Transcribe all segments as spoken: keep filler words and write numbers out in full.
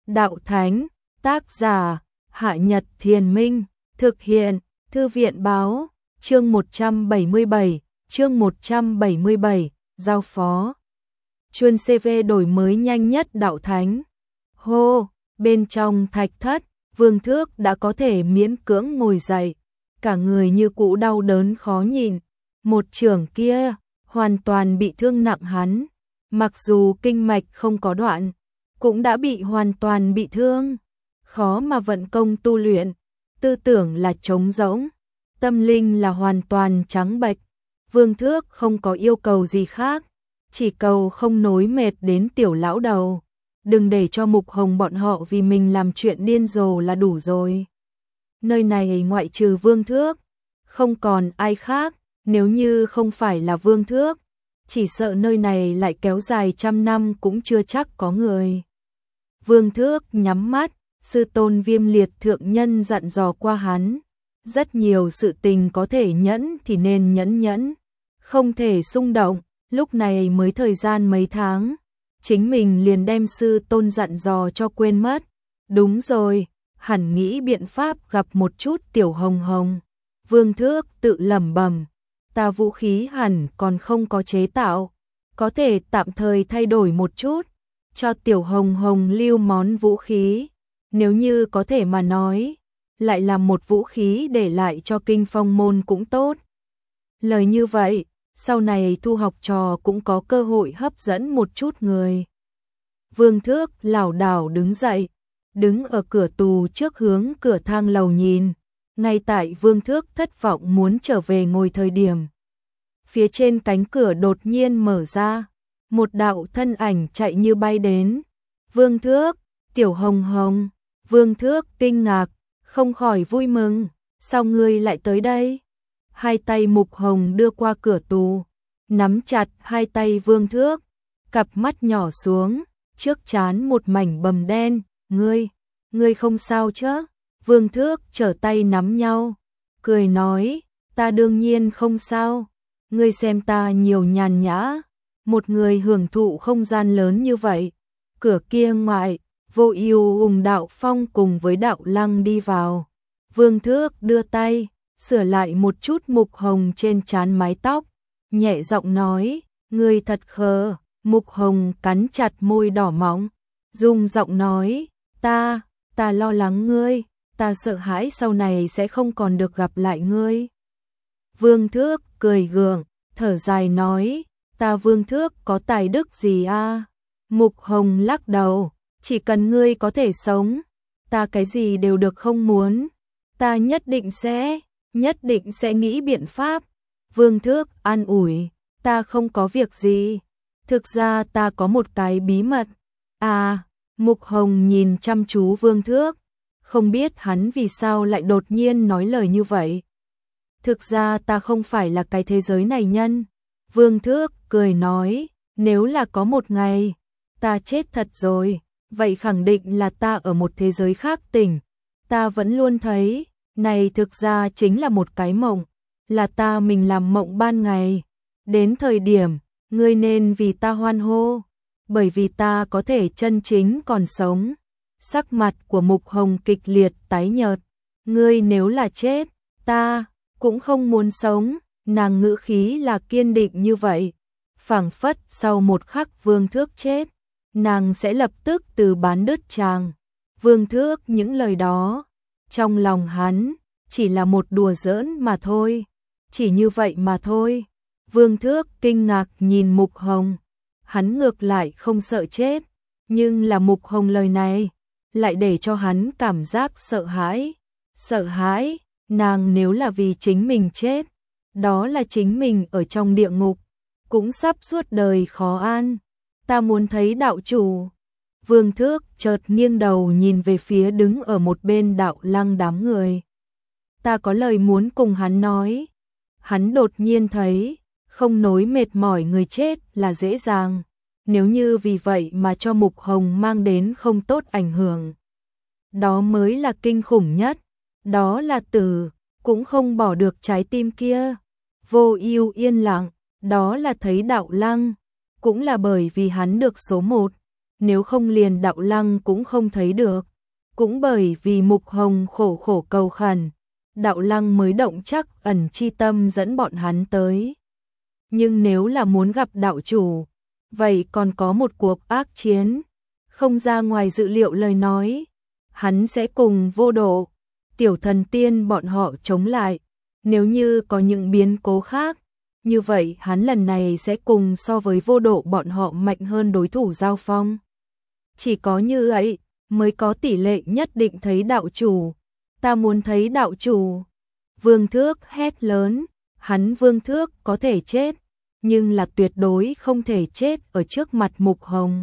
Đạo Thánh, tác giả, Hạ Nhật Thiền Minh, thực hiện, Thư viện Báo, chương một trăm bảy mươi bảy, chương một trăm bảy mươi bảy, giao phó. Chuyên xê vê đổi mới nhanh nhất Đạo Thánh. Hô, bên trong thạch thất, Vương Thước đã có thể miễn cưỡng ngồi dậy, cả người như cũ đau đớn khó nhịn. Một chưởng kia, hoàn toàn bị thương nặng hắn, mặc dù kinh mạch không có đoạn, cũng đã bị hoàn toàn bị thương, khó mà vận công tu luyện, tư tưởng là trống rỗng, tâm linh là hoàn toàn trắng bệch. Vương Thước không có yêu cầu gì khác, chỉ cầu không nối mệt đến tiểu lão đầu, đừng để cho Mục Hồng bọn họ vì mình làm chuyện điên rồ là đủ rồi. Nơi này ngoại trừ Vương Thước, không còn ai khác, nếu như không phải là Vương Thước, chỉ sợ nơi này lại kéo dài trăm năm cũng chưa chắc có người. Vương Thước nhắm mắt, sư tôn Viêm Liệt thượng nhân dặn dò qua hắn, rất nhiều sự tình có thể nhẫn thì nên nhẫn nhẫn, không thể xung động. Lúc này mới thời gian mấy tháng, chính mình liền đem sư tôn dặn dò cho quên mất. Đúng rồi, hẳn nghĩ biện pháp gặp một chút tiểu Hồng Hồng. Vương Thước tự lẩm bẩm, ta vũ khí hẳn còn không có chế tạo, có thể tạm thời thay đổi một chút, cho tiểu Hồng Hồng lưu món vũ khí. Nếu như có thể mà nói, lại làm một vũ khí để lại cho Kinh Phong môn cũng tốt. Lời như vậy, sau này thu học trò cũng có cơ hội hấp dẫn một chút người. Vương Thước lảo đảo đứng dậy, đứng ở cửa tù trước hướng cửa thang lầu nhìn. Ngay tại Vương Thước thất vọng muốn trở về ngồi thời điểm, phía trên cánh cửa đột nhiên mở ra, một đạo thân ảnh chạy như bay đến. Vương Thước, tiểu Hồng Hồng. Vương Thước kinh ngạc, không khỏi vui mừng, sao ngươi lại tới đây? Hai tay Mục Hồng đưa qua cửa tù, nắm chặt hai tay Vương Thước, cặp mắt nhỏ xuống, trước trán một mảnh bầm đen. Ngươi, ngươi không sao chứ? Vương Thước trở tay nắm nhau, cười nói, ta đương nhiên không sao, ngươi xem ta nhiều nhàn nhã, một người hưởng thụ không gian lớn như vậy. Cửa kia ngoại, Vô Ưu Ung Đạo Phong cùng với Đạo Lăng đi vào. Vương Thước đưa tay sửa lại một chút Mục Hồng trên trán mái tóc, nhẹ giọng nói, ngươi thật khờ. Mục Hồng cắn chặt môi đỏ mọng, rung giọng nói, ta, ta lo lắng ngươi, ta sợ hãi sau này sẽ không còn được gặp lại ngươi. Vương Thước cười gượng, thở dài nói, ta Vương Thước có tài đức gì a? Mục Hồng lắc đầu, chỉ cần ngươi có thể sống, ta cái gì đều được không muốn, ta nhất định sẽ, nhất định sẽ nghĩ biện pháp. Vương Thước an ủi, ta không có việc gì, thực ra ta có một cái bí mật. À, Mục Hồng nhìn chăm chú Vương Thước, không biết hắn vì sao lại đột nhiên nói lời như vậy. Thực ra ta không phải là cái thế giới này nhân. Vương Thước cười nói, nếu là có một ngày ta chết thật rồi, vậy khẳng định là ta ở một thế giới khác tỉnh. Ta vẫn luôn thấy, này thực ra chính là một cái mộng, là ta mình làm mộng ban ngày. Đến thời điểm, ngươi nên vì ta hoan hô, bởi vì ta có thể chân chính còn sống. Sắc mặt của Mục Hồng kịch liệt tái nhợt, ngươi nếu là chết, ta cũng không muốn sống. Nàng ngữ khí là kiên định như vậy, phảng phất sau một khắc Vương Thước chết, nàng sẽ lập tức từ bán đứt chàng. Vương Thước những lời đó, trong lòng hắn, chỉ là một đùa giỡn mà thôi, chỉ như vậy mà thôi. Vương Thước kinh ngạc nhìn Mục Hồng, hắn ngược lại không sợ chết, nhưng là Mục Hồng lời này, lại để cho hắn cảm giác sợ hãi. Sợ hãi, nàng nếu là vì chính mình chết, đó là chính mình ở trong địa ngục, cũng sắp suốt đời khó an. Ta muốn thấy đạo chủ. Vương Thước chợt nghiêng đầu nhìn về phía đứng ở một bên Đạo Lăng đám người. Ta có lời muốn cùng hắn nói. Hắn đột nhiên thấy, không nối mệt mỏi người chết là dễ dàng, nếu như vì vậy mà cho Mục Hồng mang đến không tốt ảnh hưởng, đó mới là kinh khủng nhất. Đó là tử, cũng không bỏ được trái tim kia. Vô Ưu yên lặng, đó là thấy Đạo Lăng, cũng là bởi vì hắn được số một. nếu không liền Đạo Lăng cũng không thấy được. Cũng bởi vì Mục Hồng khổ khổ cầu khẩn, Đạo Lăng mới động chắc ẩn chi tâm dẫn bọn hắn tới. Nhưng nếu là muốn gặp đạo chủ, vậy còn có một cuộc ác chiến, không ra ngoài dự liệu lời nói, hắn sẽ cùng Vô Độ, Tiểu Thần Tiên bọn họ chống lại. Nếu như có những biến cố khác, như vậy hắn lần này sẽ cùng so với Vô Độ bọn họ mạnh hơn đối thủ giao phong. Chỉ có như vậy mới có tỷ lệ nhất định thấy đạo chủ. Ta muốn thấy đạo chủ. Vương Thước hét lớn, hắn Vương Thước có thể chết, nhưng là tuyệt đối không thể chết ở trước mặt Mục Hồng.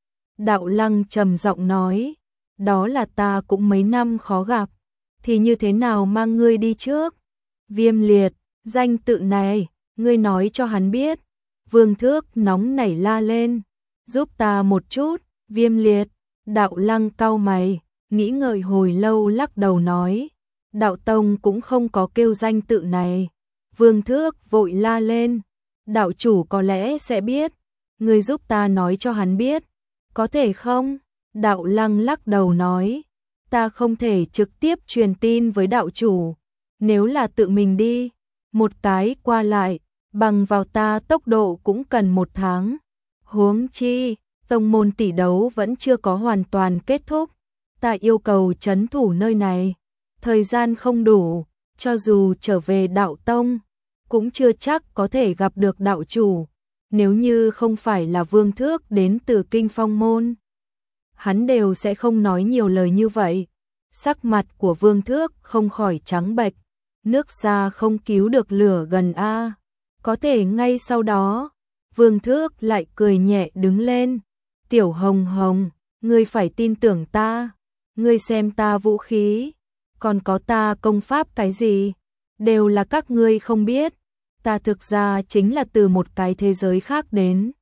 Đạo Lăng trầm giọng nói, đó là ta cũng mấy năm khó gặp, thì như thế nào mang ngươi đi trước? Viêm Liệt, danh tự này, ngươi nói cho hắn biết. Vương Thước nóng nảy la lên, giúp ta một chút, Viêm Liệt. Đạo Lăng cau mày, nghĩ ngợi hồi lâu lắc đầu nói, Đạo Tông cũng không có kêu danh tự này. Vương Thước vội la lên, đạo chủ có lẽ sẽ biết, ngươi giúp ta nói cho hắn biết, có thể không? Đạo Lăng lắc đầu nói, ta không thể trực tiếp truyền tin với đạo chủ, nếu là tự mình đi, một cái qua lại, bằng vào ta tốc độ cũng cần một tháng. Huống chi, tông môn tỷ đấu vẫn chưa có hoàn toàn kết thúc, ta yêu cầu trấn thủ nơi này, thời gian không đủ, cho dù trở về đạo tông, cũng chưa chắc có thể gặp được đạo chủ, nếu như không phải là Vương Thước đến từ Kinh Phong môn. Hắn đều sẽ không nói nhiều lời như vậy. Sắc mặt của Vương Thước không khỏi trắng bệch, nước xa không cứu được lửa gần a. Có thể ngay sau đó, Vương Thước lại cười nhẹ đứng lên, Tiểu Hồng Hồng, ngươi phải tin tưởng ta, ngươi xem ta vũ khí, còn có ta công pháp cái gì, đều là các ngươi không biết, ta thực ra chính là từ một cái thế giới khác đến.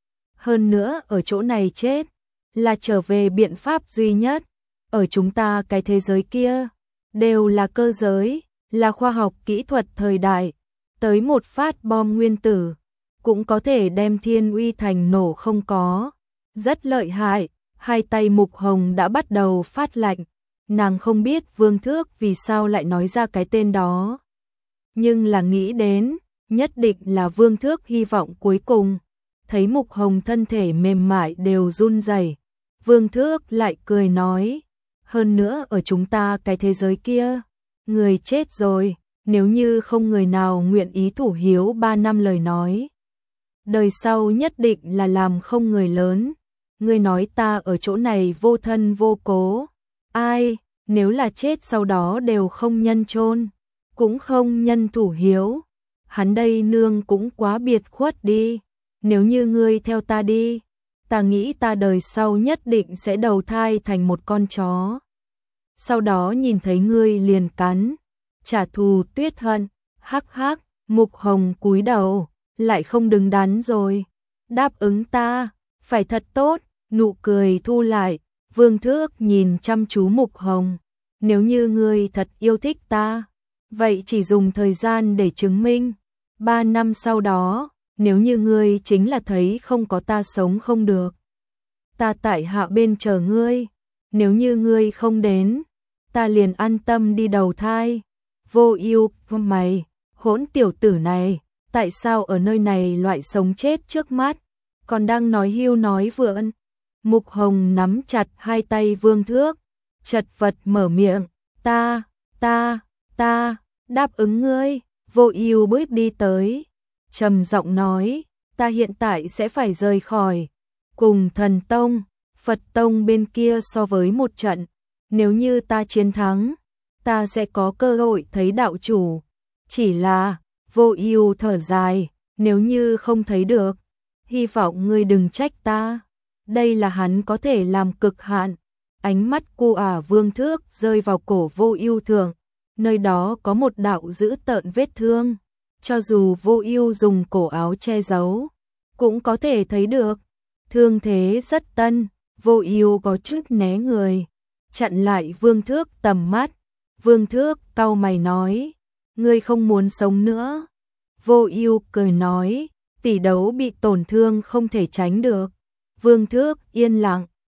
Hơn nữa ở chỗ này chết, là trở về biện pháp duy nhất, ở chúng ta cái thế giới kia, đều là cơ giới, là khoa học kỹ thuật thời đại, tới một phát bom nguyên tử, cũng có thể đem Thiên Uy Thành nổ không có. Rất lợi hại, hai tay Mục Hồng đã bắt đầu phát lạnh, nàng không biết Vương Thước vì sao lại nói ra cái tên đó. Nhưng là nghĩ đến, nhất định là Vương Thước hy vọng cuối cùng, thấy Mục Hồng thân thể mềm mại đều run rẩy, Vương Thước lại cười nói, hơn nữa ở chúng ta cái thế giới kia, người chết rồi, nếu như không người nào nguyện ý thủ hiếu ba năm lời nói, đời sau nhất định là làm không người lớn. Ngươi nói ta ở chỗ này vô thân vô cố, ai, nếu là chết sau đó đều không nhân chôn, cũng không nhân thủ hiếu, hắn đây nương cũng quá biệt khuất đi, nếu như ngươi theo ta đi, ta nghĩ ta đời sau nhất định sẽ đầu thai thành một con chó. Sau đó nhìn thấy ngươi liền cắn, trả thù tuyết hận, hắc hắc, Mục Hồng cúi đầu, lại không đứng đắn rồi, đáp ứng ta, phải thật tốt, nụ cười thu lại, Vương Thước nhìn chăm chú Mục Hồng, nếu như ngươi thật yêu thích ta, vậy chỉ dùng thời gian để chứng minh, ba năm sau đó, nếu như ngươi chính là thấy không có ta sống không được, ta tại hạ bên chờ ngươi, nếu như ngươi không đến, ta liền an tâm đi đầu thai. Vô Ưu, mày, hỗn tiểu tử này, tại sao ở nơi này loại sống chết trước mắt, còn đang nói hưu nói vượn. Mục Hồng nắm chặt hai tay Vương Thước, chật vật mở miệng, ta, ta, ta, đáp ứng ngươi. Vô Ưu bước đi tới, trầm giọng nói, ta hiện tại sẽ phải rời khỏi, cùng Thần Tông, Phật Tông bên kia so với một trận, nếu như ta chiến thắng, ta sẽ có cơ hội thấy đạo chủ, chỉ là, Vô Ưu thở dài, nếu như không thấy được, hy vọng ngươi đừng trách ta. Đây là hắn có thể làm cực hạn. Ánh mắt cô ả Vương Thước rơi vào cổ Vô Ưu thượng, nơi đó có một đạo dữ tợn vết thương, cho dù Vô Ưu dùng cổ áo che giấu, cũng có thể thấy được. Thương thế rất tân, Vô Ưu có chút né người, chặn lại Vương Thước tầm mắt. Vương Thước cau mày nói, ngươi không muốn sống nữa. Vô Ưu cười nói, tỷ đấu bị tổn thương không thể tránh được. Vương Thước yên lặng,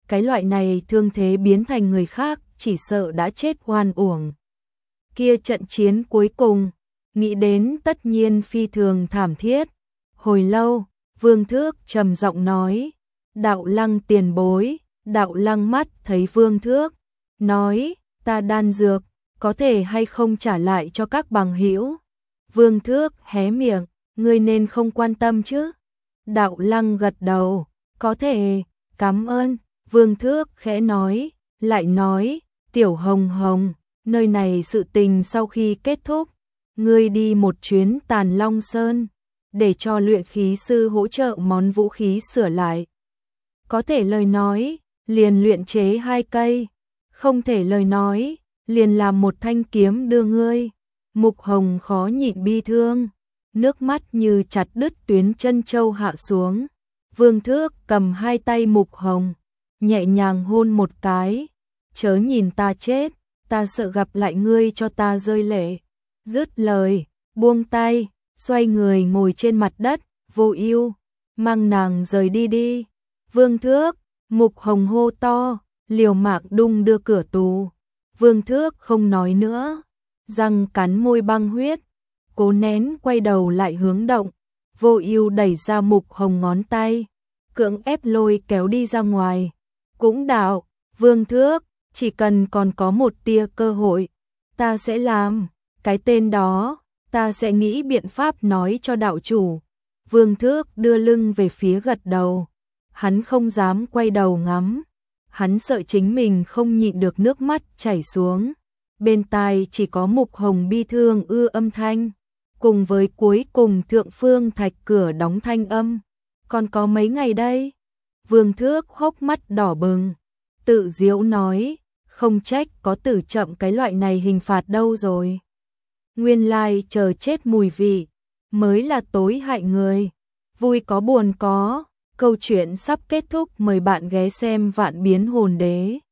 cái loại này thương thế biến thành người khác, chỉ sợ đã chết oan uổng. Kia trận chiến cuối cùng, nghĩ đến tất nhiên phi thường thảm thiết. Hồi lâu, Vương Thước trầm giọng nói, Đạo Lăng tiền bối. Đạo Lăng mắt thấy Vương Thước, nói, ta đan dược, có thể hay không trả lại cho các bằng hữu. Vương Thước hé miệng, ngươi nên không quan tâm chứ. Đạo Lăng gật đầu, có thể, cảm ơn. Vương Thước khẽ nói, lại nói, Tiểu Hồng Hồng, nơi này sự tình sau khi kết thúc, ngươi đi một chuyến Tàn Long Sơn, để cho luyện khí sư hỗ trợ món vũ khí sửa lại. Có thể lời nói, liền luyện chế hai cây, không thể lời nói, liền làm một thanh kiếm đưa ngươi. Mục Hồng khó nhịn bi thương, nước mắt như chặt đứt tuyến chân châu hạ xuống. Vương Thước cầm hai tay Mục Hồng, nhẹ nhàng hôn một cái, chớ nhìn ta chết, ta sợ gặp lại ngươi cho ta rơi lệ. Dứt lời, buông tay, xoay người ngồi trên mặt đất, Vô Ưu, mang nàng rời đi đi. Vương Thước, Mục Hồng hô to, liều mạng đung đưa cửa tù. Vương Thước không nói nữa, răng cắn môi băng huyết, cố nén quay đầu lại hướng động. Vô Ưu đẩy ra Mục Hồng ngón tay, cưỡng ép lôi kéo đi ra ngoài. Cũng đạo, Vương Thước, chỉ cần còn có một tia cơ hội, ta sẽ làm, cái tên đó, ta sẽ nghĩ biện pháp nói cho đạo chủ. Vương Thước đưa lưng về phía gật đầu, hắn không dám quay đầu ngắm, hắn sợ chính mình không nhịn được nước mắt chảy xuống. Bên tai chỉ có Mục Hồng bi thương ư âm thanh, cùng với cuối cùng Thượng Phương Thạch cửa đóng thanh âm. Còn có mấy ngày đây? Vương Thước hốc mắt đỏ bừng, tự giễu nói, không trách có tử chậm cái loại này hình phạt đâu rồi. Nguyên lai chờ chết mùi vị, mới là tối hại người. Vui có buồn có, câu chuyện sắp kết thúc, mời bạn ghé xem Vạn Biến Hồn Đế.